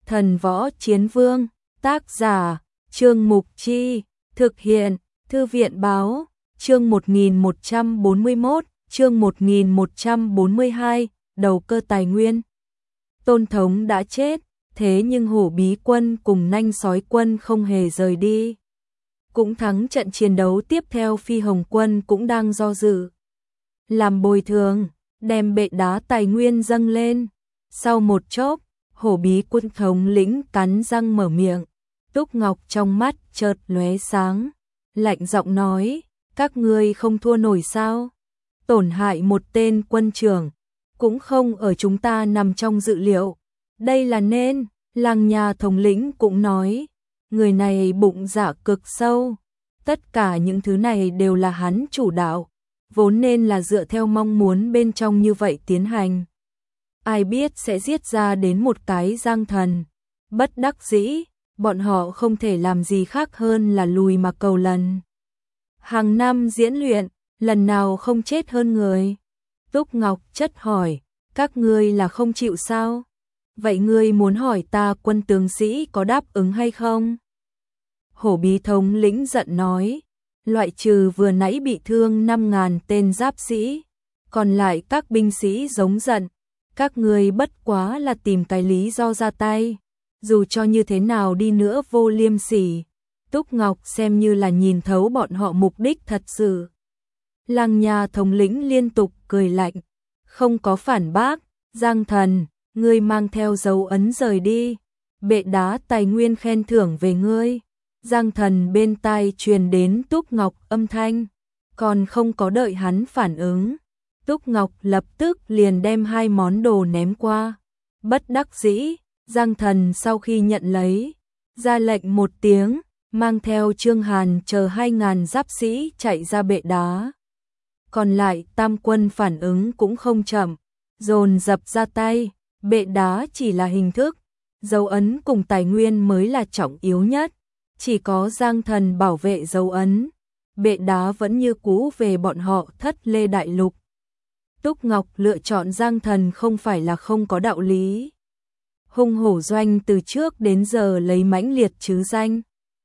Thần Võ Chiến Vương, tác giả, Trương Mục Chi, thực hiện, Thư viện Báo, chương 1141, chương 1142, đầu cơ tài nguyên. Tôn Thống đã chết, thế nhưng Hổ Bí quân cùng Nanh Sói quân không hề rời đi. Cũng thắng trận chiến đấu tiếp theo, Phi Hồng quân cũng đang do dự. Làm bồi thường, đem bệ đá tài nguyên dâng lên. Sau một chốc, Hổ Bí quân thống lĩnh cắn răng mở miệng. Túc Ngọc trong mắt chợt lóe sáng, lạnh giọng nói, các ngươi không thua nổi sao? Tổn hại một tên quân trưởng, cũng không ở chúng ta nằm trong dự liệu. Đây là nên, Lăng Nha thống lĩnh cũng nói, người này bụng dạ cực sâu. Tất cả những thứ này đều là hắn chủ đạo, vốn nên là dựa theo mong muốn bên trong như vậy tiến hành. Ai biết sẽ giết ra đến một cái Giang Thần. Bất đắc dĩ, bọn họ không thể làm gì khác hơn là lùi mà cầu lần. Hàng năm diễn luyện, lần nào không chết hơn người. Túc Ngọc chất hỏi, các ngươi là không chịu sao? Vậy ngươi muốn hỏi ta quân tướng sĩ có đáp ứng hay không? Hổ Bí thống lĩnh giận nói, loại trừ vừa nãy bị thương 5.000 tên giáp sĩ, còn lại các binh sĩ giống giận, các ngươi bất quá là tìm cái lý do ra tay, dù cho như thế nào đi nữa vô liêm sỉ. Túc Ngọc xem như là nhìn thấu bọn họ mục đích thật sự. Lăng Nha thống lĩnh liên tục cười lạnh, không có phản bác, Giang Thần, ngươi mang theo dấu ấn rời đi, bệ đá tài nguyên khen thưởng về ngươi. Giang Thần bên tai truyền đến Túc Ngọc âm thanh, còn không có đợi hắn phản ứng, Túc Ngọc lập tức liền đem 2 món đồ ném qua. Bất đắc dĩ, Giang Thần sau khi nhận lấy, ra lệnh một tiếng, mang theo Trương Hàn chờ 2.000 giáp sĩ chạy ra bệ đá. Còn lại tam quân phản ứng cũng không chậm, dồn dập ra tay, bệ đá chỉ là hình thức, dấu ấn cùng tài nguyên mới là trọng yếu nhất. Chỉ có Giang Thần bảo vệ dấu ấn, bệ đá vẫn như cũ về bọn họ Thất Lê Đại Lục. Túc Ngọc lựa chọn Giang Thần không phải là không có đạo lý. Hung hổ doanh từ trước đến giờ lấy mãnh liệt chứ danh.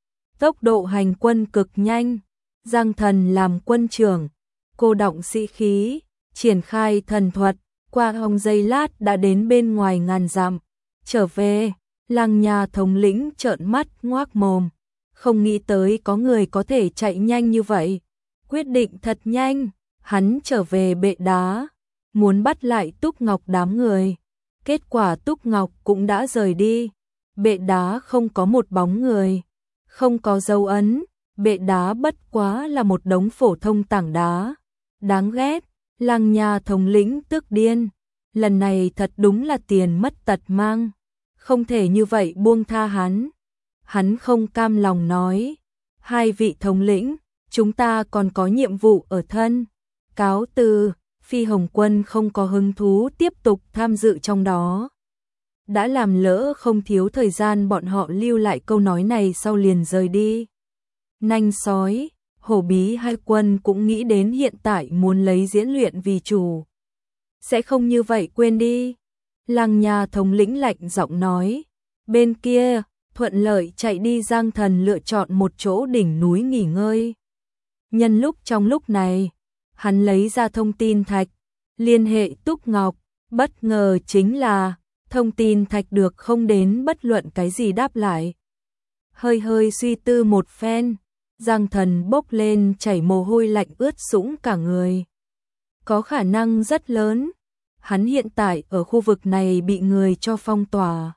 Tốc độ hành quân cực nhanh, Giang Thần làm quân trưởng, cô động sĩ khí, triển khai thần thuật, qua hồng giây lát đã đến bên ngoài ngàn dặm. Trở về, Lăng Nha thống lĩnh trợn mắt ngoác mồm, không nghĩ tới có người có thể chạy nhanh như vậy. Quyết định thật nhanh, hắn trở về bệ đá, muốn bắt lại Túc Ngọc đám người. Kết quả Túc Ngọc cũng đã rời đi, bệ đá không có một bóng người, không có dấu ấn, bệ đá bất quá là một đống phổ thông tảng đá. Đáng ghét, Lăng Nha thống lĩnh tức điên, lần này thật đúng là tiền mất tật mang, không thể như vậy buông tha hắn. Hắn không cam lòng nói, 2 vị thống lĩnh, chúng ta còn có nhiệm vụ ở thân. Cáo từ, Phi Hồng quân không có hứng thú tiếp tục tham dự trong đó. Đã làm lỡ không thiếu thời gian, bọn họ lưu lại câu nói này sau liền rời đi. Nanh Sói, Hổ Bí hai quân cũng nghĩ đến hiện tại muốn lấy diễn luyện vì chủ. Sẽ không như vậy quên đi. Lăng Nha thống lĩnh lạnh giọng nói, bên kia thuận lợi chạy đi. Giang Thần lựa chọn một chỗ đỉnh núi nghỉ ngơi. Nhân lúc trong lúc này, hắn lấy ra thông tin thạch, liên hệ Túc Ngọc, bất ngờ chính là thông tin thạch được không đến bất luận cái gì đáp lại. Hơi hơi suy tư một phen, Giang Thần bốc lên chảy mồ hôi lạnh ướt sũng cả người. Có khả năng rất lớn, hắn hiện tại ở khu vực này bị người cho phong tỏa,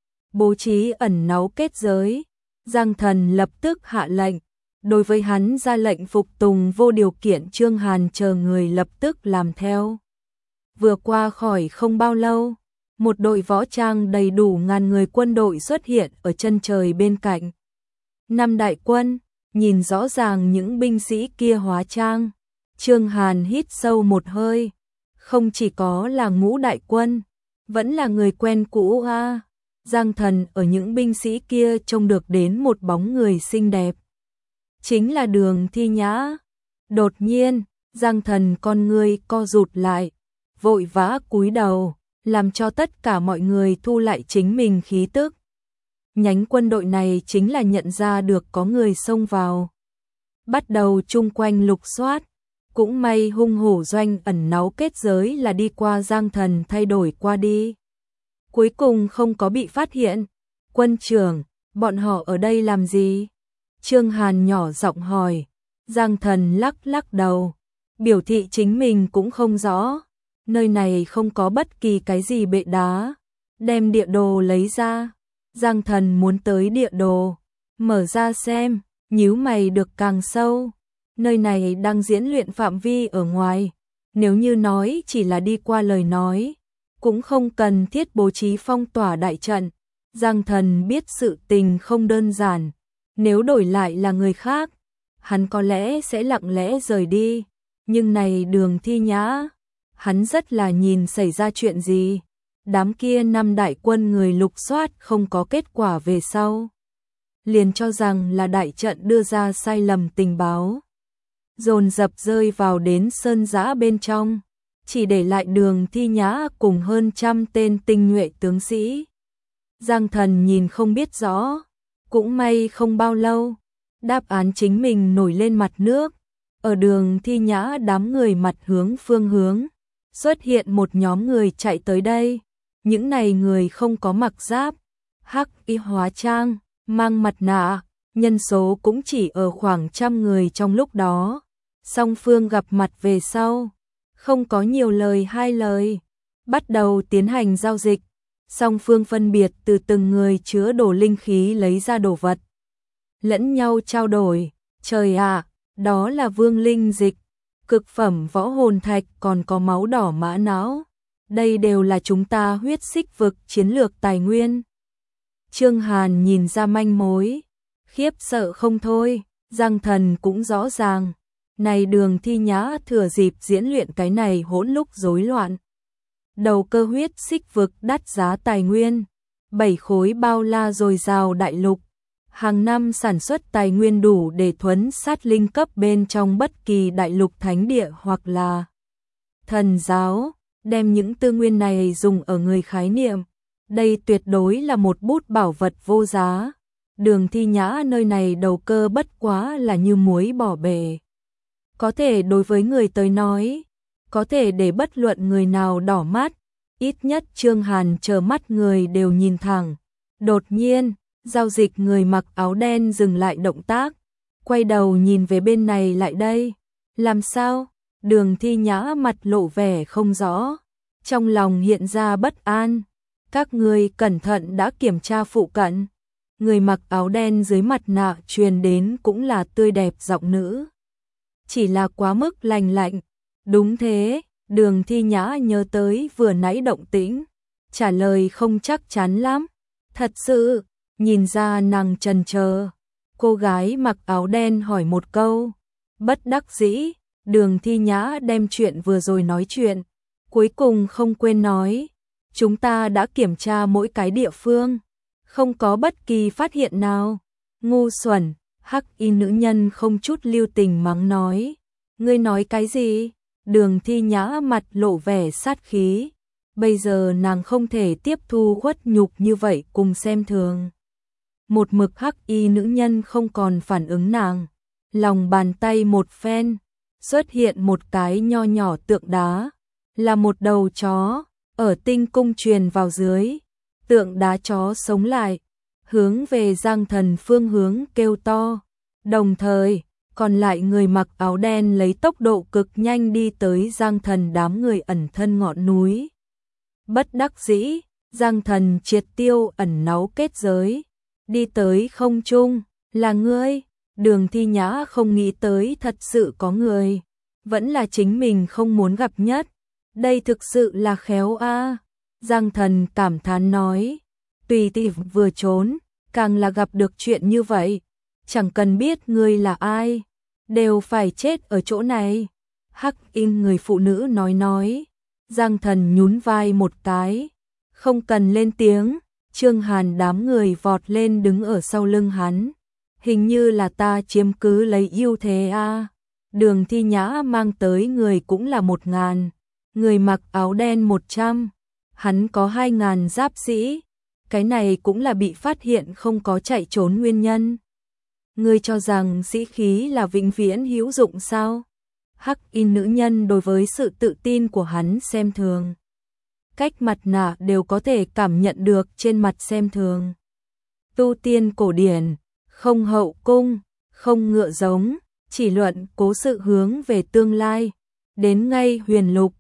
bố trí ẩn náu kết giới. Giang Thần lập tức hạ lệnh, đối với hắn ra lệnh phục tùng vô điều kiện. Trương Hàn chờ người lập tức làm theo. Vừa qua khỏi không bao lâu, một đội võ trang đầy đủ ngàn người quân đội xuất hiện ở chân trời bên cạnh. 5 đại quân, nhìn rõ ràng những binh sĩ kia hóa trang. Trương Hàn hít sâu một hơi, không chỉ có là Ngũ đại quân, vẫn là người quen cũ a. Giang Thần ở những binh sĩ kia trông được đến một bóng người xinh đẹp, chính là Đường Thi Nhã. Đột nhiên, Giang Thần con ngươi co rụt lại, vội vã cúi đầu, làm cho tất cả mọi người thu lại chính mình khí tức. nhánh quân đội này chính là nhận ra được có người xông vào. Bắt đầu chung quanh lục soát, cũng may hung hổ doanh ẩn náu kết giới là đi qua Giang Thần thay đổi qua đi. Cuối cùng không có bị phát hiện. Quân trưởng, bọn họ ở đây làm gì? Trương Hàn nhỏ giọng hỏi. Giang Thần lắc lắc đầu, biểu thị chính mình cũng không rõ. Nơi này không có bất kỳ cái gì bệ đá. Đem địa đồ lấy ra. Giang Thần muốn tới địa đồ, mở ra xem, nhíu mày được càng sâu. Nơi này đang diễn luyện phạm vi ở ngoài, nếu như nói chỉ là đi qua lời nói, cũng không cần thiết bố trí phong tỏa đại trận. Giang Thần biết sự tình không đơn giản, nếu đổi lại là người khác, hắn có lẽ sẽ lặng lẽ rời đi, nhưng này Đường Thi Nhã, hắn rất là nhìn xảy ra chuyện gì. Đám kia 5 đại quân người lục soát không có kết quả về sau, liền cho rằng là đại trận đưa ra sai lầm tình báo. Dồn dập rơi vào đến sơn giã bên trong, chỉ để lại Đường Thi Nhã cùng hơn 100 tên tinh nhuệ tướng sĩ. Giang Thần nhìn không biết rõ, cũng may không bao lâu, đáp án chính mình nổi lên mặt nước. Ở Đường Thi Nhã đám người mặt hướng phương hướng, xuất hiện một nhóm người chạy tới đây. Những này người không có mặc giáp, hắc y hóa trang, mang mặt nạ, nhân số cũng chỉ ở khoảng 100 người trong lúc đó. Song phương gặp mặt về sau, không có nhiều lời hai lời, bắt đầu tiến hành giao dịch. Song phương phân biệt từ từng người chứa đồ linh khí lấy ra đồ vật, lẫn nhau trao đổi. Trời ạ, đó là vương linh dịch, cực phẩm võ hồn thạch, còn có máu đỏ mã não. Đây đều là chúng ta huyết xích vực chiến lược tài nguyên. Trương Hàn nhìn ra manh mối, khiếp sợ không thôi. Giang Thần cũng rõ ràng, này Đường Thi Nhã thừa dịp diễn luyện cái này hỗn lúc rối loạn. Đầu cơ huyết xích vực đắt giá tài nguyên, 7 khối bao la dồi dào đại lục, hàng năm sản xuất tài nguyên đủ để thuấn sát linh cấp bên trong bất kỳ đại lục thánh địa hoặc là thần giáo. Đem những tư nguyên này dùng ở người khái niệm, đây tuyệt đối là một bút bảo vật vô giá. Đường Thi Nhã nơi này đầu cơ bất quá là như muối bỏ bể. Có thể đối với người tới nói, có thể để bất luận người nào đỏ mắt, ít nhất Trương Hàn chờ mắt người đều nhìn thẳng. Đột nhiên, giao dịch người mặc áo đen dừng lại động tác, quay đầu nhìn về bên này lại đây. Làm sao? Đường Thi Nhã mặt lộ vẻ không rõ, trong lòng hiện ra bất an. Các ngươi cẩn thận đã kiểm tra phụ cận. Người mặc áo đen dưới mặt nạ truyền đến cũng là tươi đẹp giọng nữ. Chỉ là quá mức lành lạnh. Đúng thế, Đường Thi Nhã nhớ tới vừa nãy động tĩnh, trả lời không chắc chắn lắm. Thật sự, nhìn ra nàng chần chờ. Cô gái mặc áo đen hỏi một câu, bất đắc dĩ. Đường Thi Nhã đem chuyện vừa rồi nói chuyện, cuối cùng không quên nói, chúng ta đã kiểm tra mỗi cái địa phương, không có bất kỳ phát hiện nào. Ngu xuẩn, hắc y nữ nhân không chút lưu tình mắng nói. Ngươi nói cái gì? Đường Thi Nhã mặt lộ vẻ sát khí. Bây giờ nàng không thể tiếp thu khuất nhục như vậy cùng xem thường. Một mực hắc y nữ nhân không còn phản ứng nàng, lòng bàn tay một phen, xuất hiện một cái nho nhỏ tượng đá, là một đầu chó, ở tinh cung truyền vào dưới. Tượng đá chó sống lại, hướng về Giang Thần phương hướng kêu to. Đồng thời, còn lại người mặc áo đen lấy tốc độ cực nhanh đi tới Giang Thần đám người ẩn thân ngọn núi. Bất đắc dĩ, Giang Thần triệt tiêu ẩn náu kết giới, đi tới không trung. Là ngươi? Đường Thi Nhã không nghĩ tới thật sự có người, vẫn là chính mình không muốn gặp nhất. Đây thực sự là khéo a. Giang Thần cảm thán nói, tùy tỷ vừa trốn, càng là gặp được chuyện như vậy, chẳng cần biết ngươi là ai, đều phải chết ở chỗ này. Hắc in người phụ nữ nói. Giang Thần nhún vai một cái, không cần lên tiếng. Trương Hàn đám người vọt lên đứng ở sau lưng hắn. Hình như là ta chiếm cứ lấy ưu thế a. Đường Thi Nhã mang tới người cũng là 1000, người mặc áo đen 100, hắn có 2000 giáp sĩ, cái này cũng là bị phát hiện không có chạy trốn nguyên nhân. Ngươi cho rằng sĩ khí là vĩnh viễn hữu dụng sao? Hắc Y nữ nhân đối với sự tự tin của hắn xem thường. Cách mặt nạ đều có thể cảm nhận được trên mặt xem thường. Tu tiên cổ điển, không hậu cung, không ngựa giống, chỉ luận cố sự hướng về tương lai. Đến ngay huyền lục,